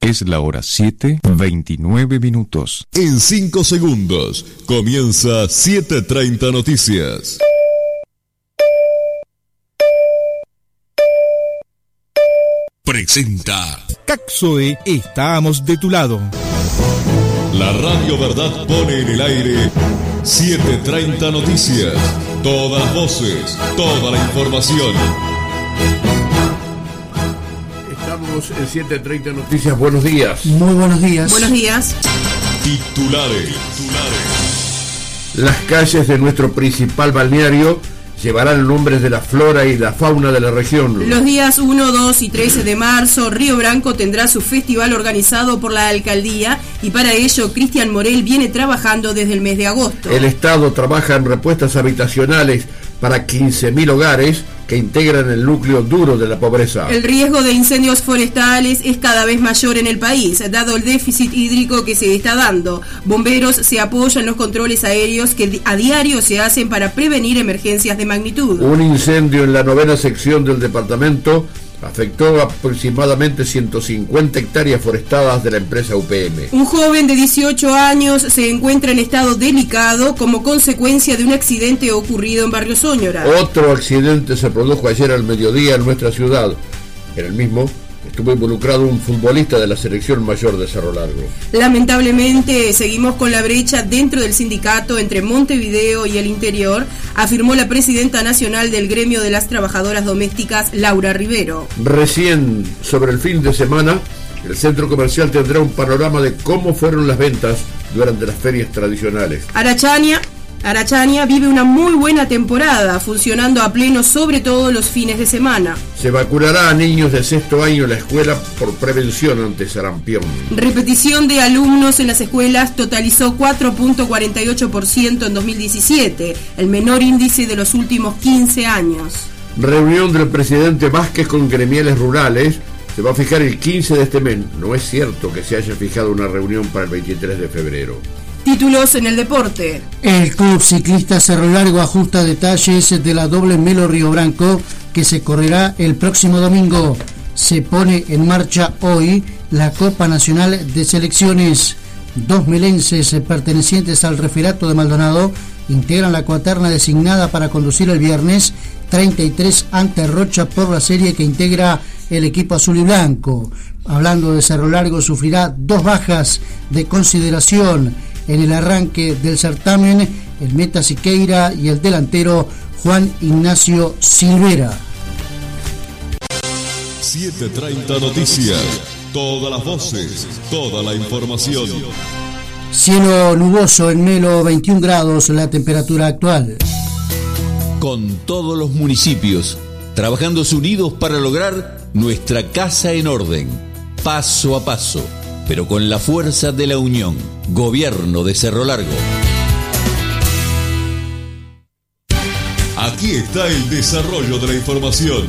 Es la hora 7:29. En 5 segundos comienza 7:30 Noticias. Presenta Caxoe, estamos de tu lado. La Radio Verdad pone en el aire 7:30 Noticias. Todas las voces, toda la información. Estamos en 7:30 Noticias. Buenos días. Muy buenos días. Buenos días. Titulares. Las calles de nuestro principal balneario llevarán nombres de la flora y la fauna de la región. Los días 1, 2 y 13 de marzo, Río Branco tendrá su festival organizado por la alcaldía y para ello Cristian Morel viene trabajando desde el mes de agosto. El Estado trabaja en respuestas habitacionales para 15.000 hogares que integran el núcleo duro de la pobreza. El riesgo de incendios forestales es cada vez mayor en el país, dado el déficit hídrico que se está dando. Bomberos se apoyan en los controles aéreos que a diario se hacen para prevenir emergencias de magnitud. Un incendio en la 9ª sección del departamento afectó aproximadamente 150 hectáreas forestadas de la empresa UPM. Un joven de 18 años se encuentra en estado delicado como consecuencia de un accidente ocurrido en Barrio Sóñora. Otro accidente se produjo ayer al mediodía en nuestra ciudad. En el mismo estuvo involucrado un futbolista de la selección mayor de Cerro Largo. Lamentablemente seguimos con la brecha dentro del sindicato entre Montevideo y el interior, afirmó la presidenta nacional del gremio de las trabajadoras domésticas, Laura Rivero. Recién sobre el fin de semana, el centro comercial tendrá un panorama de cómo fueron las ventas durante las ferias tradicionales. Arachania vive una muy buena temporada, funcionando a pleno sobre todo los fines de semana. Se vacunará a niños de 6º año en la escuela por prevención ante sarampión. Repetición de alumnos en las escuelas totalizó 4.48% en 2017, el menor índice de los últimos 15 años. Reunión del presidente Vázquez con gremiales rurales. Se va a fijar el 15 de este mes. No es cierto que se haya fijado una reunión para el 23 de febrero. Títulos en el deporte. El Club Ciclista Cerro Largo ajusta detalles de la doble Melo Río Branco que se correrá el próximo domingo. Se pone en marcha hoy la Copa Nacional de Selecciones. 2 melenses pertenecientes al referato de Maldonado integran la cuaterna designada para conducir el viernes 33 ante Rocha por la serie que integra el equipo azul y blanco. Hablando de Cerro Largo, sufrirá 2 bajas de consideración en el arranque del certamen, el meta Siqueira y el delantero Juan Ignacio Silvera. 7:30 Noticias. Todas las voces, toda la información. Cielo nuboso en Melo, 21 grados la temperatura actual. Con todos los municipios, trabajando unidos para lograr nuestra casa en orden, paso a paso, pero con la fuerza de la unión. Gobierno de Cerro Largo. Aquí está el desarrollo de la información.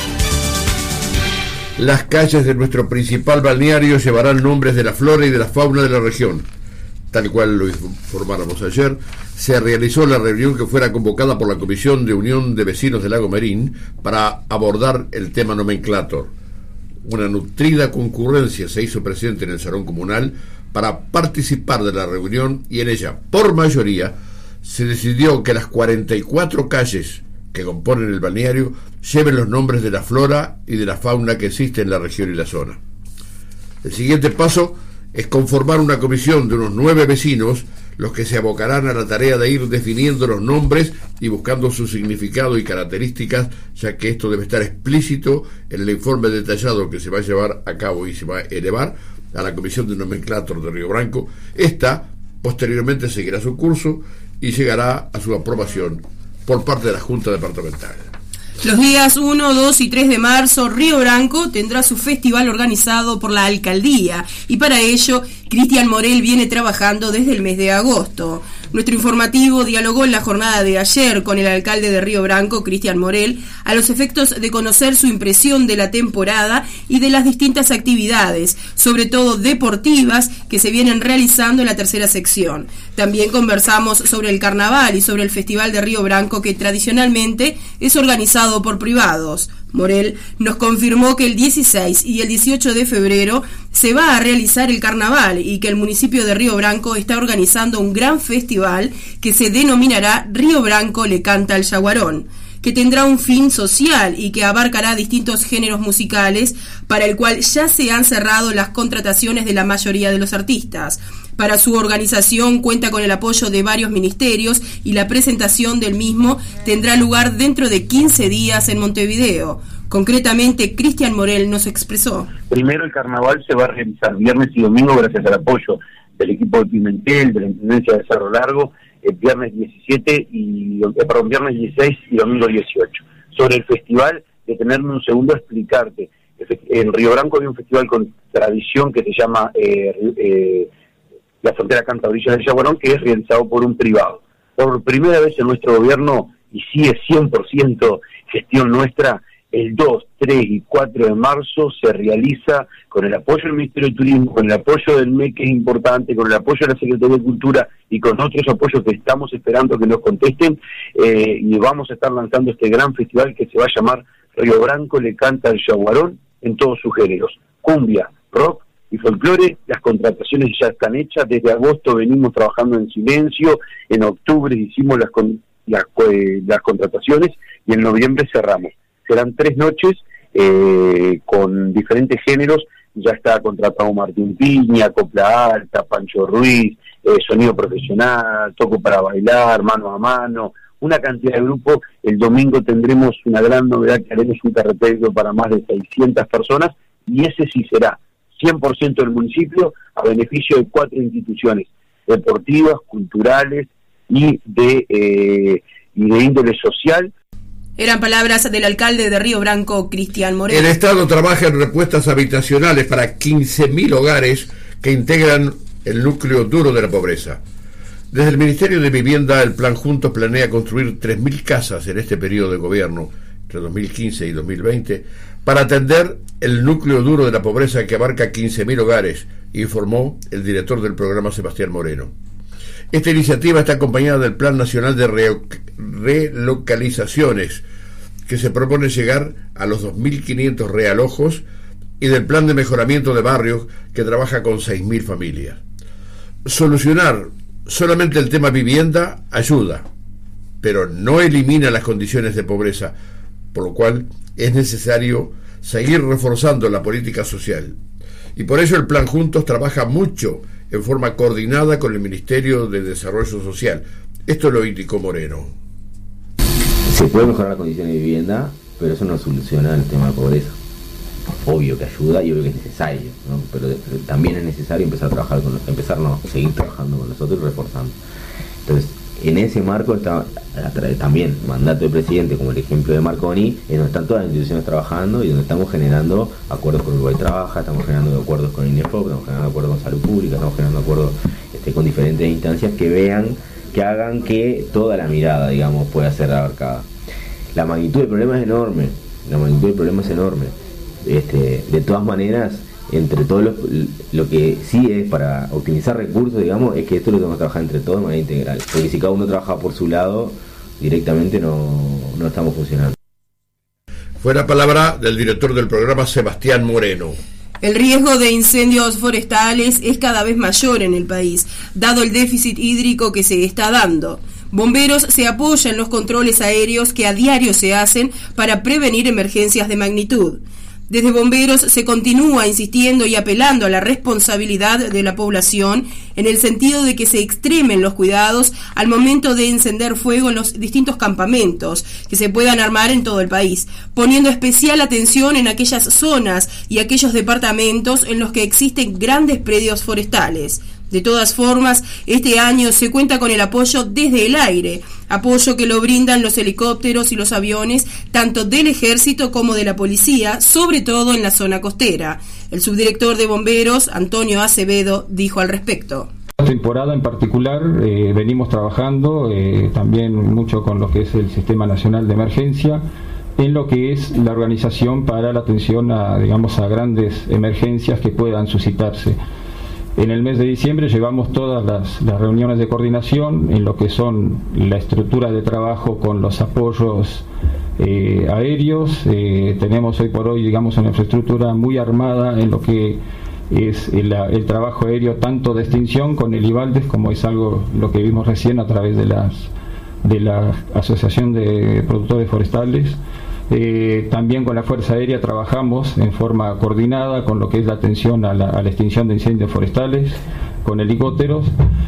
Las calles de nuestro principal balneario llevarán nombres de la flora y de la fauna de la región. Tal cual lo informáramos ayer, se realizó la reunión que fuera convocada por la Comisión de Unión de Vecinos del Lago Merín para abordar el tema nomenclator. Una nutrida concurrencia se hizo presente en el Salón Comunal para participar de la reunión y en ella, por mayoría, se decidió que las 44 calles que componen el balneario lleven los nombres de la flora y de la fauna que existe en la región y la zona. El siguiente paso es conformar una comisión de unos 9 vecinos, los que se abocarán a la tarea de ir definiendo los nombres y buscando su significado y características, ya que esto debe estar explícito en el informe detallado que se va a llevar a cabo y se va a elevar a la Comisión de Nomenclator de Río Branco. Esta posteriormente seguirá su curso y llegará a su aprobación por parte de la Junta Departamental. Los días 1, 2 y 3 de marzo, Río Branco tendrá su festival organizado por la alcaldía y para ello Cristian Morel viene trabajando desde el mes de agosto. Nuestro informativo dialogó en la jornada de ayer con el alcalde de Río Branco, Cristian Morel, a los efectos de conocer su impresión de la temporada y de las distintas actividades, sobre todo deportivas, que se vienen realizando en la tercera sección. También conversamos sobre el carnaval y sobre el Festival de Río Branco, que tradicionalmente es organizado por privados. Morel nos confirmó que el 16 y el 18 de febrero se va a realizar el carnaval y que el municipio de Río Branco está organizando un gran festival que se denominará Río Branco le canta al Yaguarón, que tendrá un fin social y que abarcará distintos géneros musicales, para el cual ya se han cerrado las contrataciones de la mayoría de los artistas. Para su organización cuenta con el apoyo de varios ministerios y la presentación del mismo tendrá lugar dentro de 15 días en Montevideo. Concretamente, Cristian Morel nos expresó. Primero, el carnaval se va a realizar viernes y domingo gracias al apoyo del equipo de Pimentel, de la Intendencia de Cerro Largo, viernes 16 y domingo 18. Sobre el festival, detenerme un segundo a explicarte. En Río Branco hay un festival con tradición que se llama La Frontera Canta Orillas del Yaguarón, que es realizado por un privado. Por primera vez en nuestro gobierno, y sí es 100% gestión nuestra, el 2, 3 y 4 de marzo se realiza con el apoyo del Ministerio de Turismo, con el apoyo del MEC, que es importante, con el apoyo de la Secretaría de Cultura y con otros apoyos que estamos esperando que nos contesten, y vamos a estar lanzando este gran festival que se va a llamar Río Branco le canta al Yaguarón en todos sus géneros, cumbia, rock y folclore. Las contrataciones ya están hechas, desde agosto venimos trabajando en silencio, en octubre hicimos las contrataciones y en noviembre cerramos. Serán 3 noches con diferentes géneros. Ya está contratado Martín Piña, Copla Alta, Pancho Ruiz, sonido profesional, toco para bailar, mano a mano, una cantidad de grupos. El domingo tendremos una gran novedad, que haremos un carretero para más de 600 personas, y ese sí será 100% del municipio, a beneficio de 4 instituciones deportivas, culturales y de índole social. Eran palabras del alcalde de Río Branco, Cristian Morel. El Estado trabaja en respuestas habitacionales para 15.000 hogares que integran el núcleo duro de la pobreza. Desde el Ministerio de Vivienda, el Plan Juntos planea construir 3.000 casas en este periodo de gobierno, entre 2015 y 2020, para atender el núcleo duro de la pobreza, que abarca 15.000 hogares, informó el director del programa, Sebastián Moreno. Esta iniciativa está acompañada del Plan Nacional de Relocalizaciones, que se propone llegar a los 2.500 realojos, y del Plan de Mejoramiento de Barrios, que trabaja con 6.000 familias. Solucionar solamente el tema vivienda ayuda, pero no elimina las condiciones de pobreza, por lo cual es necesario seguir reforzando la política social. Y por ello el Plan Juntos trabaja mucho en forma coordinada con el Ministerio de Desarrollo Social. Esto lo indicó Moreno. Se puede mejorar la condición de vivienda, pero eso no soluciona el tema de pobreza. Obvio que ayuda y obvio que es necesario, ¿no? Pero también es necesario empezar a trabajar seguir trabajando con nosotros y reforzando. Entonces, en ese marco está también mandato del presidente, como el ejemplo de Marconi, en donde están todas las instituciones trabajando y donde estamos generando acuerdos con Uruguay Trabaja, estamos generando acuerdos con INEFOP, estamos generando acuerdos con Salud Pública, estamos generando acuerdos con diferentes instancias que hagan que toda la mirada, digamos, pueda ser abarcada. La magnitud del problema es enorme, de todas maneras, entre todos lo que sí es para optimizar recursos, digamos, es que esto lo tenemos que trabajar entre todos de manera integral, porque si cada uno trabaja por su lado, directamente no estamos funcionando. Fue la palabra del director del programa, Sebastián Moreno. El riesgo de incendios forestales es cada vez mayor en el país, dado el déficit hídrico que se está dando. Bomberos se apoya en los controles aéreos que a diario se hacen para prevenir emergencias de magnitud. Desde Bomberos se continúa insistiendo y apelando a la responsabilidad de la población en el sentido de que se extremen los cuidados al momento de encender fuego en los distintos campamentos que se puedan armar en todo el país, poniendo especial atención en aquellas zonas y aquellos departamentos en los que existen grandes predios forestales. De todas formas, este año se cuenta con el apoyo desde el aire, apoyo que lo brindan los helicópteros y los aviones, tanto del ejército como de la policía, sobre todo en la zona costera. El subdirector de Bomberos, Antonio Acevedo, dijo al respecto. Esta temporada en particular venimos trabajando también mucho con lo que es el Sistema Nacional de Emergencia, en lo que es la organización para la atención a grandes emergencias que puedan suscitarse. En el mes de diciembre llevamos todas las reuniones de coordinación en lo que son la estructura de trabajo con los apoyos aéreos. Tenemos hoy por hoy, digamos, una infraestructura muy armada en lo que es el trabajo aéreo, tanto de extinción con el IVALDES, como es algo lo que vimos recién a través de la Asociación de Productores Forestales. También con la Fuerza Aérea trabajamos en forma coordinada con lo que es la atención a la extinción de incendios forestales, con helicópteros,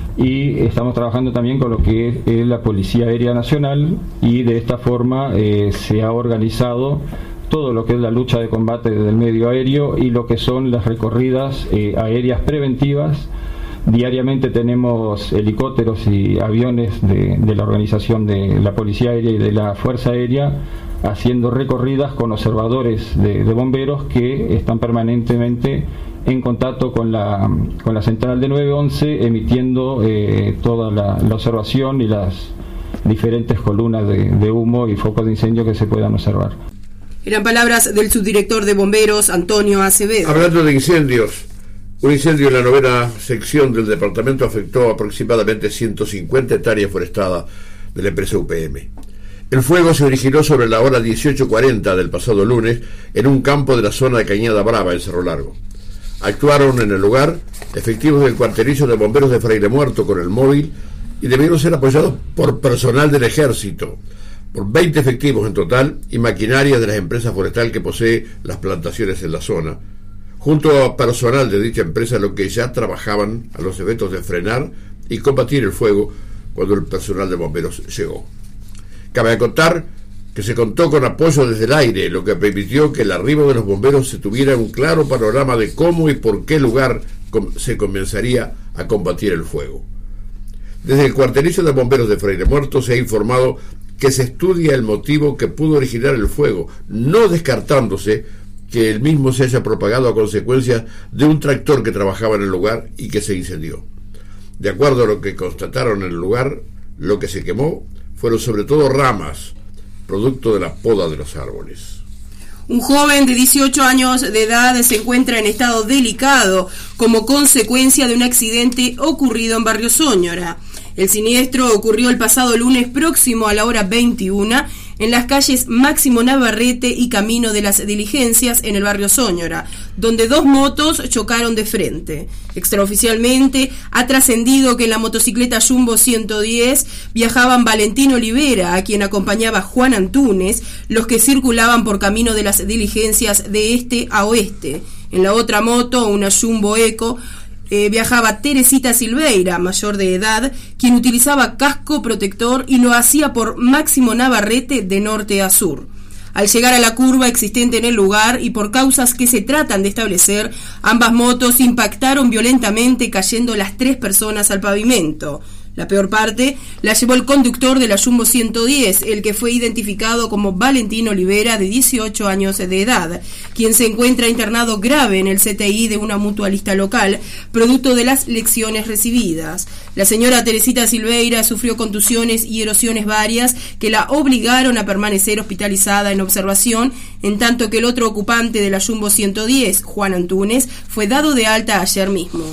y estamos trabajando también con lo que es la Policía Aérea Nacional, y de esta forma se ha organizado todo lo que es la lucha de combate del medio aéreo y lo que son las recorridas aéreas preventivas. Diariamente tenemos helicópteros y aviones de la organización de la Policía Aérea y de la Fuerza Aérea haciendo recorridas con observadores de bomberos que están permanentemente en contacto con la central de 911, emitiendo toda la observación y las diferentes columnas de humo y focos de incendio que se puedan observar. Eran palabras del subdirector de bomberos, Antonio Acevedo. Hablando de incendios, un incendio en la 9ª sección del departamento afectó aproximadamente 150 hectáreas forestadas de la empresa UPM. El fuego se originó sobre la hora 18:40 del pasado lunes en un campo de la zona de Cañada Brava, en Cerro Largo. Actuaron en el lugar efectivos del cuarterizo de bomberos de Fraile Muerto con el móvil y debieron ser apoyados por personal del ejército, por 20 efectivos en total y maquinaria de las empresas forestal que posee las plantaciones en la zona, junto a personal de dicha empresa, lo que ya trabajaban a los efectos de frenar y combatir el fuego cuando el personal de bomberos llegó. Cabe acotar que se contó con apoyo desde el aire, lo que permitió que el arribo de los bomberos se tuviera un claro panorama de cómo y por qué lugar se comenzaría a combatir el fuego. Desde el cuarterizo de bomberos de Fraile Muerto se ha informado que se estudia el motivo que pudo originar el fuego, no descartándose que el mismo se haya propagado a consecuencia de un tractor que trabajaba en el lugar y que se incendió. De acuerdo a lo que constataron en el lugar, lo que se quemó fueron sobre todo ramas, producto de la poda de los árboles. Un joven de 18 años de edad se encuentra en estado delicado como consecuencia de un accidente ocurrido en Barrio Sóñora. El siniestro ocurrió el pasado lunes próximo a la hora 21 en las calles Máximo Navarrete y Camino de las Diligencias en el barrio Sóñora, donde dos motos chocaron de frente. Extraoficialmente ha trascendido que en la motocicleta Jumbo 110 viajaban Valentín Olivera, a quien acompañaba Juan Antunes, los que circulaban por Camino de las Diligencias de este a oeste. En la otra moto, una Jumbo Eco, viajaba Teresita Silveira, mayor de edad, quien utilizaba casco protector y lo hacía por Máximo Navarrete de norte a sur. Al llegar a la curva existente en el lugar y por causas que se tratan de establecer, ambas motos impactaron violentamente, cayendo las 3 personas al pavimento. La peor parte la llevó el conductor de la Jumbo 110, el que fue identificado como Valentín Olivera, de 18 años de edad, quien se encuentra internado grave en el CTI de una mutualista local, producto de las lesiones recibidas. La señora Teresita Silveira sufrió contusiones y erosiones varias que la obligaron a permanecer hospitalizada en observación, en tanto que el otro ocupante de la Jumbo 110, Juan Antunes, fue dado de alta ayer mismo.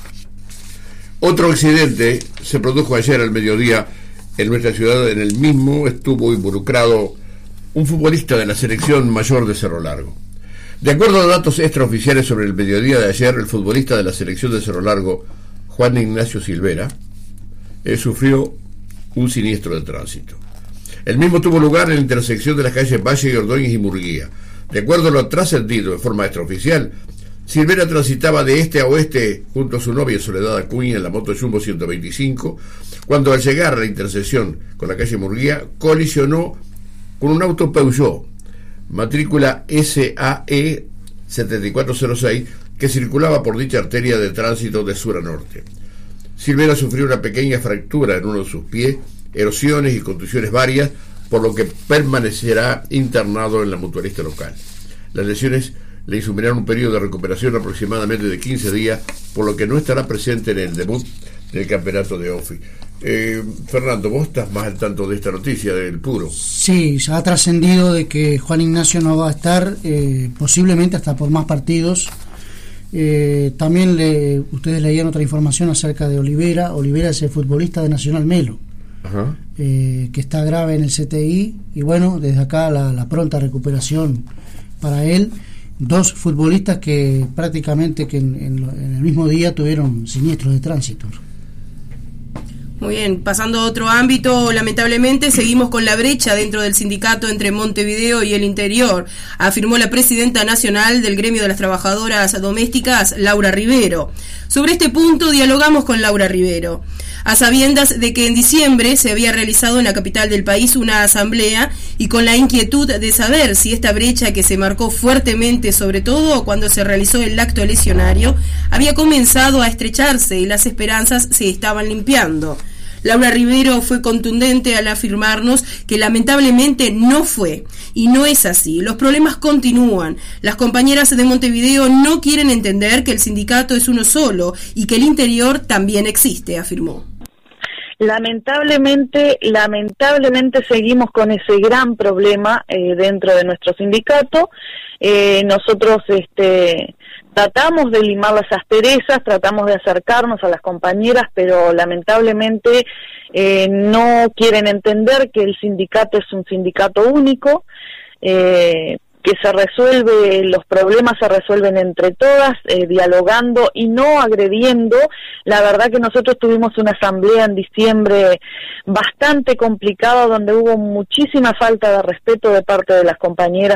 Otro accidente se produjo ayer al mediodía en nuestra ciudad. En el mismo estuvo involucrado un futbolista de la selección mayor de Cerro Largo. De acuerdo a datos extraoficiales sobre el mediodía de ayer, el futbolista de la selección de Cerro Largo, Juan Ignacio Silvera, sufrió un siniestro de tránsito. El mismo tuvo lugar en la intersección de las calles Valle y Ordóñez y Murguía. De acuerdo a lo trascendido de forma extraoficial, Silvera transitaba de este a oeste junto a su novia Soledad Acuña en la moto Jumbo 125, cuando al llegar a la intersección con la calle Murguía colisionó con un auto Peugeot, matrícula SAE 7406, que circulaba por dicha arteria de tránsito de sur a norte. Silvera sufrió una pequeña fractura en uno de sus pies, erosiones y contusiones varias, por lo que permanecerá internado en la mutualista local. Las lesiones le insumirán un periodo de recuperación aproximadamente de 15 días, por lo que no estará presente en el debut del campeonato de OFI. Fernando, vos estás más al tanto de esta noticia del Puro. Sí, ya ha trascendido de que Juan Ignacio no va a estar, posiblemente hasta por más partidos. También ustedes leían otra información acerca de Olivera. Olivera es el futbolista de Nacional Melo, que está grave en el CTI, y bueno, desde acá la pronta recuperación para él. 2 futbolistas que prácticamente que en el mismo día tuvieron siniestros de tránsito. Muy bien, pasando a otro ámbito, lamentablemente seguimos con la brecha dentro del sindicato entre Montevideo y el interior, afirmó la presidenta nacional del Gremio de las Trabajadoras Domésticas, Laura Rivero. Sobre este punto dialogamos con Laura Rivero, a sabiendas de que en diciembre se había realizado en la capital del país una asamblea y con la inquietud de saber si esta brecha que se marcó fuertemente, sobre todo cuando se realizó el acto lesionario, había comenzado a estrecharse y las esperanzas se estaban limpiando. Laura Rivero fue contundente al afirmarnos que lamentablemente no fue, y no es así. Los problemas continúan. Las compañeras de Montevideo no quieren entender que el sindicato es uno solo y que el interior también existe, afirmó. Lamentablemente seguimos con ese gran problema dentro de nuestro sindicato. Nosotros tratamos de limar las asperezas, tratamos de acercarnos a las compañeras, pero lamentablemente no quieren entender que el sindicato es un sindicato único, que los problemas se resuelven entre todas, dialogando y no agrediendo. La verdad que nosotros tuvimos una asamblea en diciembre bastante complicada, donde hubo muchísima falta de respeto de parte de las compañeras,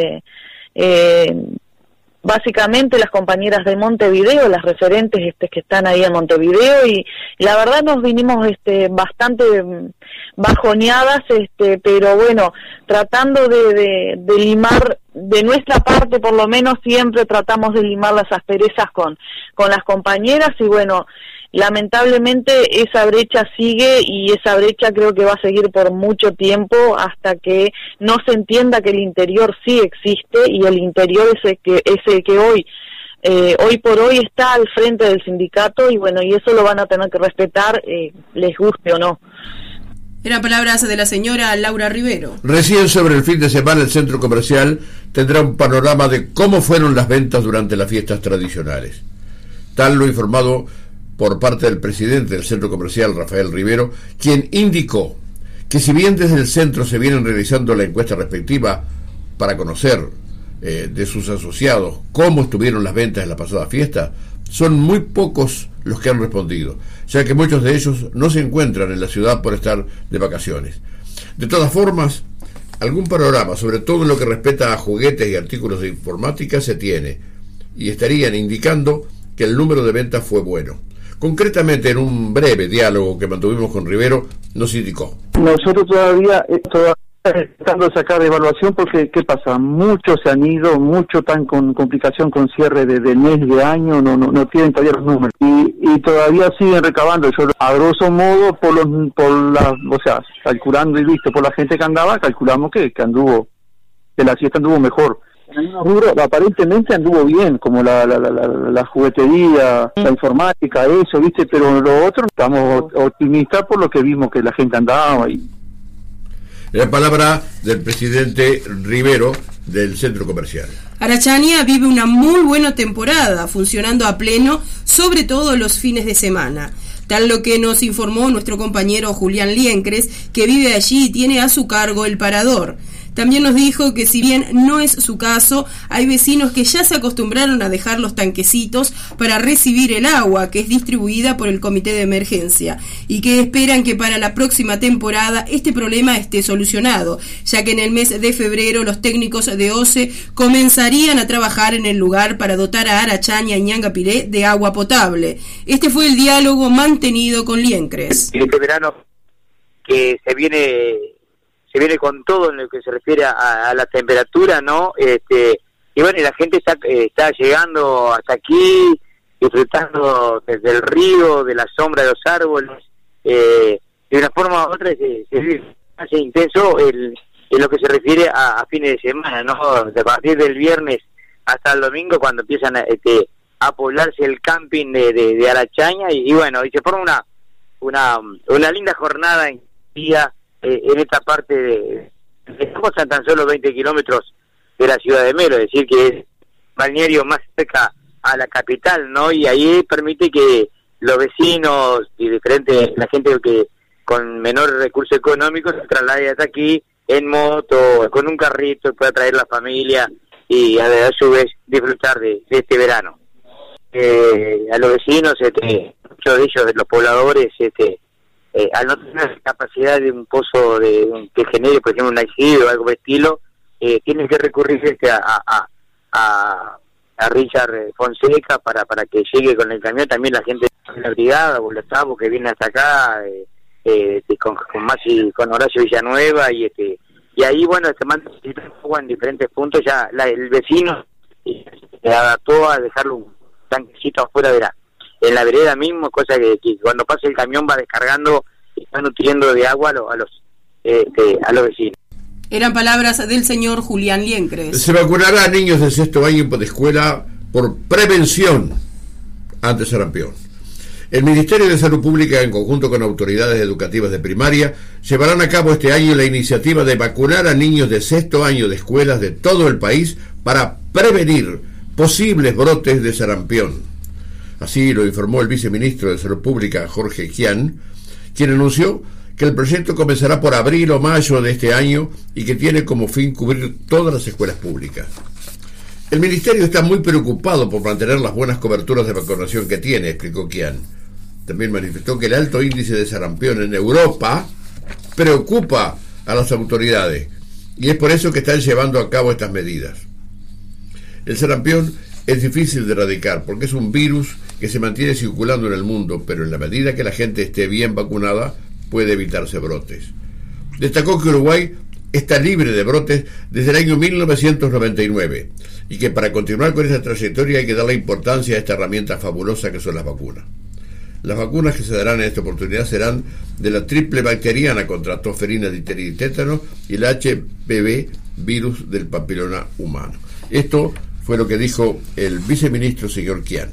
básicamente las compañeras de Montevideo, las referentes que están ahí en Montevideo, y la verdad nos vinimos bastante bajoneadas, pero bueno, tratando de limar, de nuestra parte por lo menos siempre tratamos de limar las asperezas con las compañeras, y bueno, lamentablemente esa brecha sigue, y esa brecha creo que va a seguir por mucho tiempo hasta que no se entienda que el interior sí existe, y el interior es el que hoy por hoy está al frente del sindicato, y bueno, y eso lo van a tener que respetar, les guste o no. Eran palabras de la señora Laura Rivero. Recién sobre el fin de semana el centro comercial tendrá un panorama de cómo fueron las ventas durante las fiestas tradicionales. Tal lo informado por parte del presidente del centro comercial, Rafael Rivero, quien indicó que si bien desde el centro se vienen realizando la encuesta respectiva para conocer de sus asociados cómo estuvieron las ventas en la pasada fiesta, son muy pocos los que han respondido, ya que muchos de ellos no se encuentran en la ciudad por estar de vacaciones. De todas formas, algún panorama, sobre todo en lo que respecta a juguetes y artículos de informática, se tiene, y estarían indicando que el número de ventas fue bueno. Concretamente, en un breve diálogo que mantuvimos con Rivero, nos indicó: nosotros todavía tratando de sacar evaluación, porque ¿qué pasa? Muchos se han ido, mucho están con complicación con cierre de mes, de año, no tienen todavía los números, y todavía siguen recabando. Yo, a grosso modo, calculando y visto por la gente que andaba, calculamos que la fiesta anduvo mejor. En algunos rubros aparentemente anduvo bien, como la juguetería, la informática, eso, ¿viste? Pero lo otro, estamos optimistas por lo que vimos que la gente andaba. Y la palabra del presidente Rivero del centro comercial. Arachania vive una muy buena temporada, funcionando a pleno, sobre todo los fines de semana. Tal lo que nos informó nuestro compañero Julián Liencres, que vive allí y tiene a su cargo el parador. También nos dijo que si bien no es su caso, hay vecinos que ya se acostumbraron a dejar los tanquecitos para recibir el agua que es distribuida por el comité de emergencia, y que esperan que para la próxima temporada este problema esté solucionado, ya que en el mes de febrero los técnicos de OCE comenzarían a trabajar en el lugar para dotar a Arachaña y Ñangapiré de agua potable. Este fue el diálogo mantenido con Liencres. Este verano que se viene con todo en lo que se refiere a la temperatura, ¿no? Y bueno, la gente está llegando hasta aquí, disfrutando desde el río, de la sombra de los árboles, de una forma u otra se hace intenso en lo que se refiere a fines de semana, ¿no? A partir del viernes hasta el domingo, cuando empiezan a poblarse el camping de Arachaña, y bueno, y se forma una linda jornada en día. En esta parte estamos a tan solo 20 kilómetros de la ciudad de Melo, es decir, que es balneario más cerca a la capital, ¿no? Y ahí permite que los vecinos y la gente que con menor recurso económico se traslade hasta aquí en moto, con un carrito, pueda traer la familia y a su vez disfrutar de este verano. A los vecinos, muchos de ellos, de los pobladores, al no tener capacidad de un pozo que genere, por ejemplo, un aislado o algo de estilo, tienen que recurrir a Richard Fonseca para que llegue con el camión. También la gente de la brigada, Bolotavo, que viene hasta acá, con Horacio Villanueva, y ahí, bueno, se manda agua en diferentes puntos. Ya el vecino se adaptó a dejarlo un tanquecito afuera en la vereda mismo, cosa que cuando pasa el camión va descargando y va nutriendo de agua a los vecinos. Eran palabras del señor Julián Liencres. Se vacunará a niños de sexto año de escuela por prevención ante sarampión. El Ministerio de Salud Pública, en conjunto con autoridades educativas de primaria, llevarán a cabo este año la iniciativa de vacunar a niños de sexto año de escuelas de todo el país para prevenir posibles brotes de sarampión. Así lo informó el viceministro de Salud Pública, Jorge Kian, quien anunció que el proyecto comenzará por abril o mayo de este año y que tiene como fin cubrir todas las escuelas públicas. El Ministerio está muy preocupado por mantener las buenas coberturas de vacunación que tiene, explicó Kian. También manifestó que el alto índice de sarampión en Europa preocupa a las autoridades y es por eso que están llevando a cabo estas medidas. El sarampión es difícil de erradicar porque es un virus que se mantiene circulando en el mundo, pero en la medida que la gente esté bien vacunada puede evitarse brotes. Destacó que Uruguay está libre de brotes desde el año 1999 y que para continuar con esa trayectoria hay que darle importancia a esta herramienta fabulosa que son las vacunas. Las vacunas que se darán en esta oportunidad serán de la triple bacteriana contra tosferina, difteria y tétano y el HPV, virus del papiloma humano. Esto fue lo que dijo el viceministro señor Kian.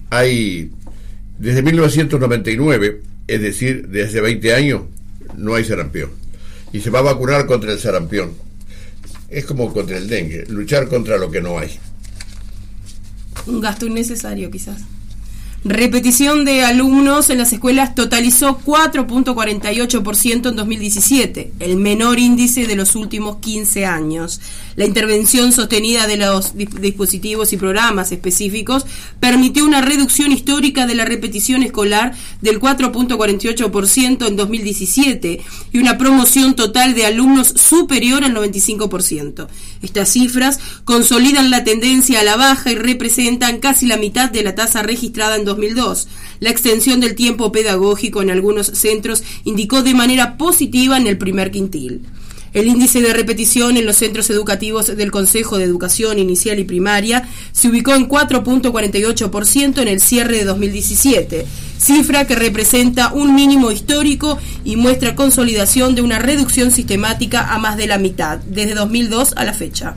Desde 1999, es decir, de hace 20 años, no hay sarampión. Y se va a vacunar contra el sarampión. Es como contra el dengue, luchar contra lo que no hay. Un gasto innecesario, quizás. Repetición de alumnos en las escuelas totalizó 4.48% en 2017, el menor índice de los últimos 15 años. La intervención sostenida de los dispositivos y programas específicos permitió una reducción histórica de la repetición escolar del 4.48% en 2017 y una promoción total de alumnos superior al 95%. Estas cifras consolidan la tendencia a la baja y representan casi la mitad de la tasa registrada en 2002. La extensión del tiempo pedagógico en algunos centros indicó de manera positiva en el primer quintil. El índice de repetición en los centros educativos del Consejo de Educación Inicial y Primaria se ubicó en 4.48% en el cierre de 2017, cifra que representa un mínimo histórico y muestra consolidación de una reducción sistemática a más de la mitad, desde 2002 a la fecha.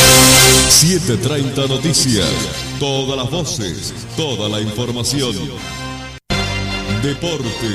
7:30 Noticias. Todas las voces, toda la información. Deporte.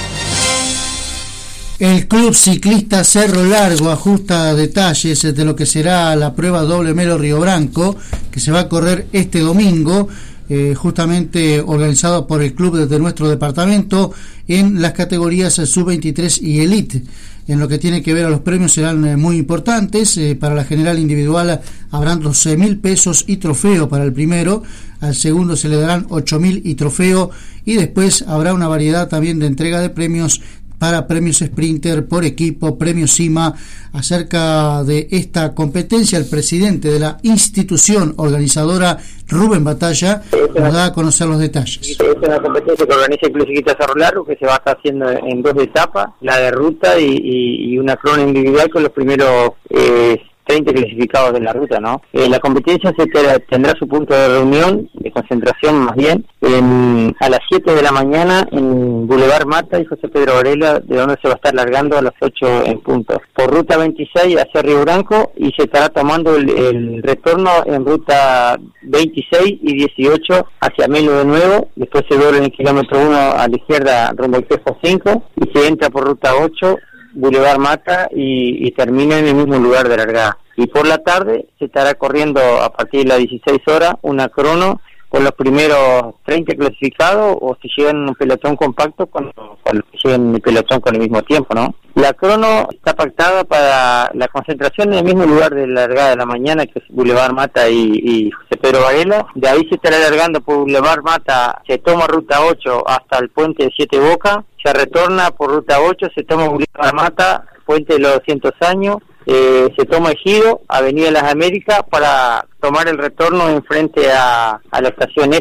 El Club Ciclista Cerro Largo ajusta detalles de lo que será la prueba doble Melo Río Branco, que se va a correr este domingo, justamente organizado por el club de nuestro departamento en las categorías sub-23 y elite. En lo que tiene que ver a los premios serán muy importantes. Para la general individual habrán 12.000 pesos y trofeo para el primero, al segundo se le darán 8.000 y trofeo, y después habrá una variedad también de entrega de premios para premios Sprinter por equipo, premios CIMA. Acerca de esta competencia, el presidente de la institución organizadora, Rubén Batalla, nos da a conocer los detalles. Es una competencia que organiza el Club Ciclista Cerro Largo, que se va a estar haciendo en 2 etapas, la de ruta y una crono individual con los primeros 30 clasificados de la ruta, ¿no? La competencia tendrá su punto de reunión, de concentración más bien, a las 7 de la mañana en Boulevard Mata y José Pedro Varela, de donde se va a estar largando a las 8 en punto. Por ruta 26 hacia Río Branco, y se estará tomando el retorno en ruta 26 y 18 hacia Melo de nuevo. Después se vuelve en el kilómetro 1 a la izquierda rumbo al Pejo 5 y se entra por ruta 8, Boulevard Mata, y termina en el mismo lugar de largada. Y por la tarde se estará corriendo a partir de las 16 horas una crono con los primeros 30 clasificados o si llegan en un pelotón compacto con los que llegan en el pelotón con el mismo tiempo, ¿no? La crono está pactada para la concentración en el mismo lugar de la largada de la mañana, que es Boulevard Mata y José Pedro Varela. De ahí se estará alargando por Boulevard Mata, se toma ruta 8 hasta el puente de Siete Boca, se retorna por ruta 8, se toma Boulevard Mata, puente de los 200 años, se toma Ejido, Avenida Las Américas, para tomar el retorno enfrente a la estación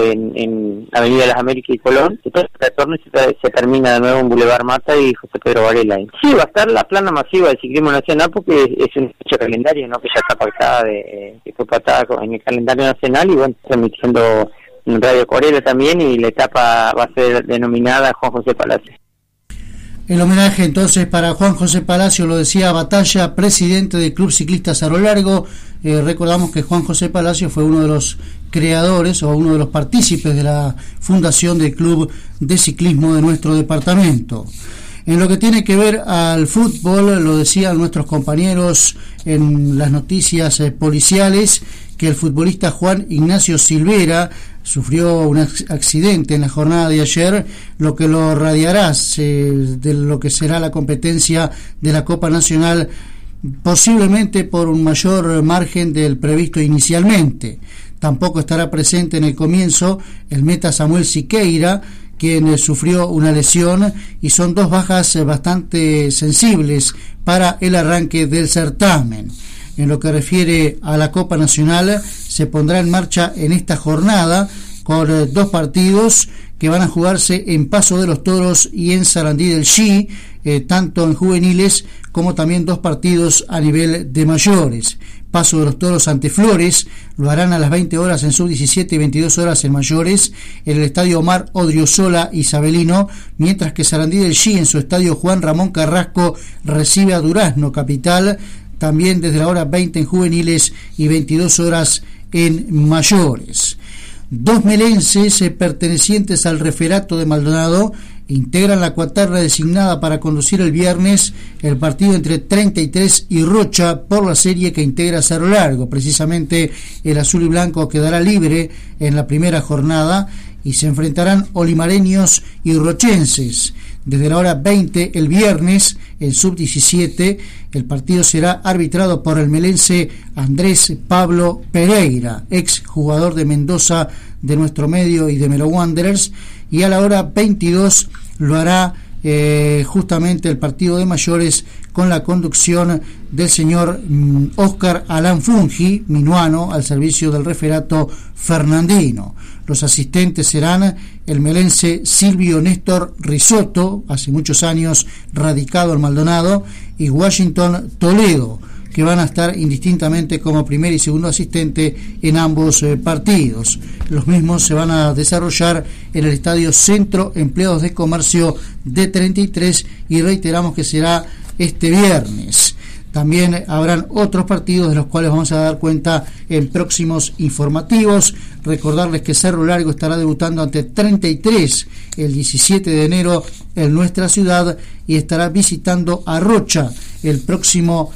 en Avenida Las Américas y Colón. Entonces el retorno se termina de nuevo en Boulevard Mata y José Pedro Varela. Sí, va a estar la plana masiva del ciclismo nacional porque es un hecho calendario, ¿no? Que ya está pactada, que fue pactada en el calendario nacional y bueno, transmitiendo en Radio Corela también, y la etapa va a ser denominada Juan José Palacio. El homenaje entonces para Juan José Palacio, lo decía Batalla, presidente del Club Ciclista Cerro Largo. Recordamos que Juan José Palacio fue uno de los creadores o uno de los partícipes de la fundación del Club de Ciclismo de nuestro departamento. En lo que tiene que ver al fútbol, lo decían nuestros compañeros en las noticias policiales, que el futbolista Juan Ignacio Silvera sufrió un accidente en la jornada de ayer, lo que lo radiará de lo que será la competencia de la Copa Nacional, posiblemente por un mayor margen del previsto inicialmente. Tampoco estará presente en el comienzo el meta Samuel Siqueira, quien sufrió una lesión, y son dos bajas bastante sensibles para el arranque del certamen. En lo que refiere a la Copa Nacional, se pondrá en marcha en esta jornada con dos partidos que van a jugarse en Paso de los Toros y en Sarandí del Xi, tanto en juveniles como también dos partidos a nivel de mayores. Paso de los Toros ante Flores lo harán a las 20 horas en sub-17 y 22 horas en mayores en el estadio Omar Odriozola Isabelino, mientras que Sarandí del Xi en su estadio Juan Ramón Carrasco recibe a Durazno Capital, también desde la hora 20 en juveniles y 22 horas en mayores. Dos melenses pertenecientes al referato de Maldonado integran la cuaterna designada para conducir el viernes el partido entre 33 y Rocha por la serie que integra Cerro Largo. Precisamente el azul y blanco quedará libre en la primera jornada y se enfrentarán olimareños y rochenses. Desde la hora 20 el viernes, en sub-17, el partido será arbitrado por el melense Andrés Pablo Pereira, ex jugador de Mendoza de nuestro medio y de Melo Wanderers, y a la hora 22 lo hará justamente el partido de mayores con la conducción del señor Óscar Alán Fungi, minuano, al servicio del referato fernandino. Los asistentes serán el melense Silvio Néstor Risotto, hace muchos años radicado en Maldonado, y Washington Toledo, que van a estar indistintamente como primer y segundo asistente en ambos partidos. Los mismos se van a desarrollar en el Estadio Centro Empleados de Comercio de 33 y reiteramos que será este viernes. También habrán otros partidos de los cuales vamos a dar cuenta en próximos informativos. Recordarles que Cerro Largo estará debutando ante 33 el 17 de enero en nuestra ciudad y estará visitando a Rocha el próximo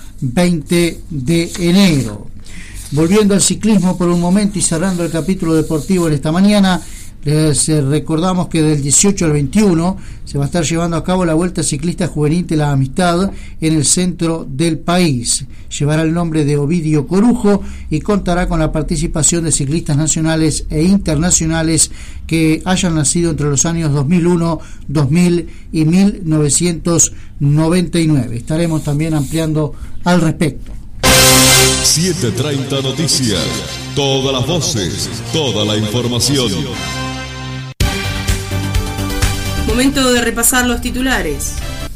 20 de enero. Volviendo al ciclismo por un momento y cerrando el capítulo deportivo en esta mañana, les recordamos que del 18 al 21 se va a estar llevando a cabo la Vuelta Ciclista Juvenil de la Amistad en el centro del país. Llevará el nombre de Ovidio Corujo y contará con la participación de ciclistas nacionales e internacionales que hayan nacido entre los años 2001, 2000 y 1999. Estaremos también ampliando al respecto. 7:30 Noticias. Todas las voces, toda la información. Momento de repasar los titulares.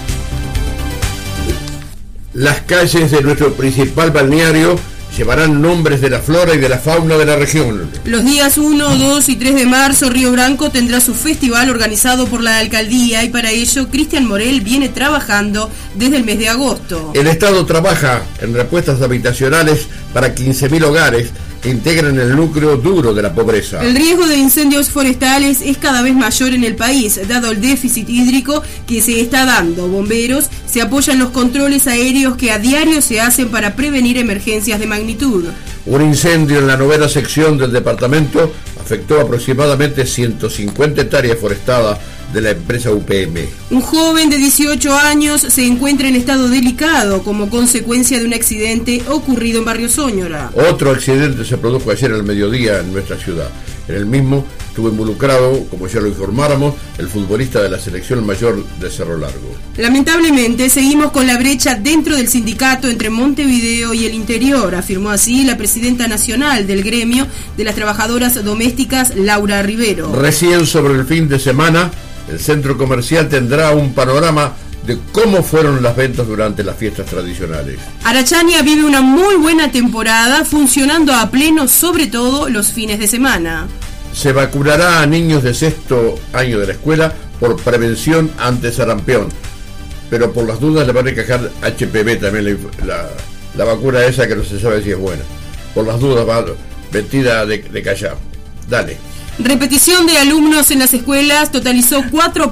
Las calles de nuestro principal balneario llevarán nombres de la flora y de la fauna de la región. Los días 1, 2 y 3 de marzo, Río Branco tendrá su festival organizado por la alcaldía y para ello Cristian Morel viene trabajando desde el mes de agosto. El Estado trabaja en respuestas habitacionales para 15.000 hogares que integran el núcleo duro de la pobreza. El riesgo de incendios forestales es cada vez mayor en el país, dado el déficit hídrico que se está dando. Bomberos se apoyan en los controles aéreos que a diario se hacen para prevenir emergencias de magnitud. Un incendio en la 9ª sección del departamento afectó aproximadamente 150 hectáreas forestadas de la empresa UPM. Un joven de 18 años se encuentra en estado delicado como consecuencia de un accidente ocurrido en Barrio Sóñora. Otro accidente se produjo ayer al mediodía en nuestra ciudad. En el mismo estuvo involucrado, como ya lo informáramos, el futbolista de la selección mayor de Cerro Largo. Lamentablemente seguimos con la brecha dentro del sindicato entre Montevideo y el interior, afirmó así la presidenta nacional del gremio de las trabajadoras domésticas, Laura Rivero. Recién sobre el fin de semana, el centro comercial tendrá un panorama de cómo fueron las ventas durante las fiestas tradicionales. Arachania vive una muy buena temporada, funcionando a pleno, sobre todo los fines de semana. Se vacunará a niños de sexto año de la escuela por prevención ante sarampión, pero por las dudas le van a encajar HPV también, la vacuna esa que no se sabe si es buena. Por las dudas va vestida de callao. Dale. Repetición de alumnos en las escuelas totalizó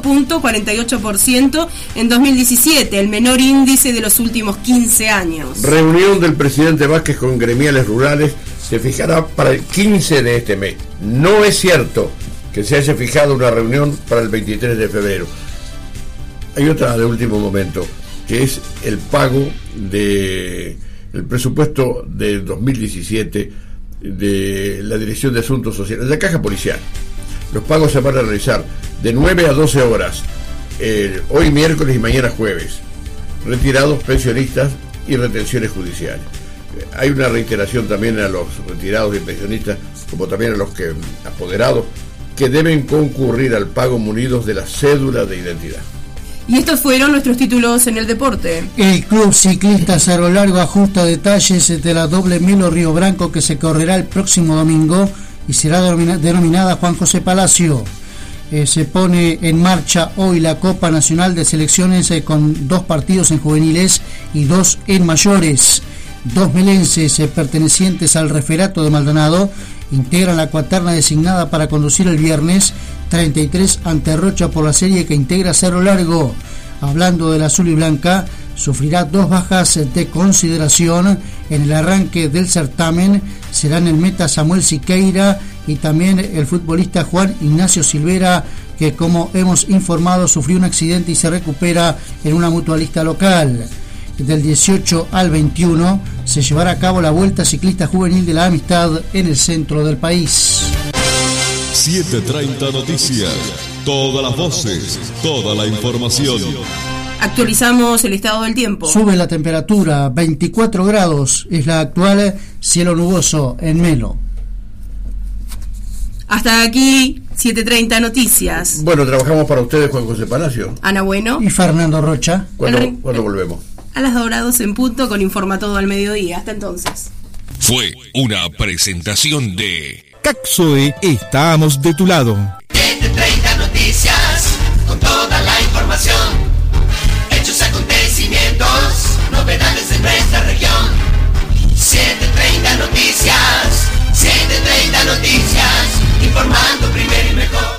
4.48% en 2017, el menor índice de los últimos 15 años. Reunión del presidente Vázquez con gremiales rurales se fijará para el 15 de este mes. No es cierto que se haya fijado una reunión para el 23 de febrero. Hay otra de último momento, que es el pago del presupuesto de 2017 de la Dirección de Asuntos Sociales, de la Caja Policial. Los pagos se van a realizar de 9 a 12 horas, hoy miércoles y mañana jueves. Retirados, pensionistas y retenciones judiciales. Hay una reiteración también a los retirados y pensionistas, como también a los apoderados, que deben concurrir al pago munidos de la cédula de identidad. Y estos fueron nuestros títulos en el deporte. El Club Ciclista Cerro Largo ajusta detalles de la doble Melo Río Branco que se correrá el próximo domingo y será denominada Juan José Palacio. Se pone en marcha hoy la Copa Nacional de Selecciones con 2 partidos en juveniles y 2 en mayores. 2 melenses pertenecientes al referato de Maldonado integran la cuaterna designada para conducir el viernes 33 ante Rocha por la serie que integra Cerro Largo. Hablando del azul y blanca, sufrirá 2 bajas de consideración en el arranque del certamen. Serán el meta Samuel Siqueira y también el futbolista Juan Ignacio Silvera, que como hemos informado sufrió un accidente y se recupera en una mutualista local. Del 18 al 21 se llevará a cabo la Vuelta Ciclista Juvenil de la Amistad en el centro del país. 7:30 Noticias. Todas las voces, toda la información. Actualizamos el estado del tiempo. Sube la temperatura, 24 grados es la actual, cielo nuboso en Melo. Hasta aquí, 7:30 Noticias. Bueno, trabajamos para ustedes Juan José Palacio, Ana Bueno y Fernando Rocha. ¿Cuándo volvemos? A las 2 en punto con Informa Todo al mediodía. Hasta entonces. Fue una presentación de Caxoe, estamos de tu lado.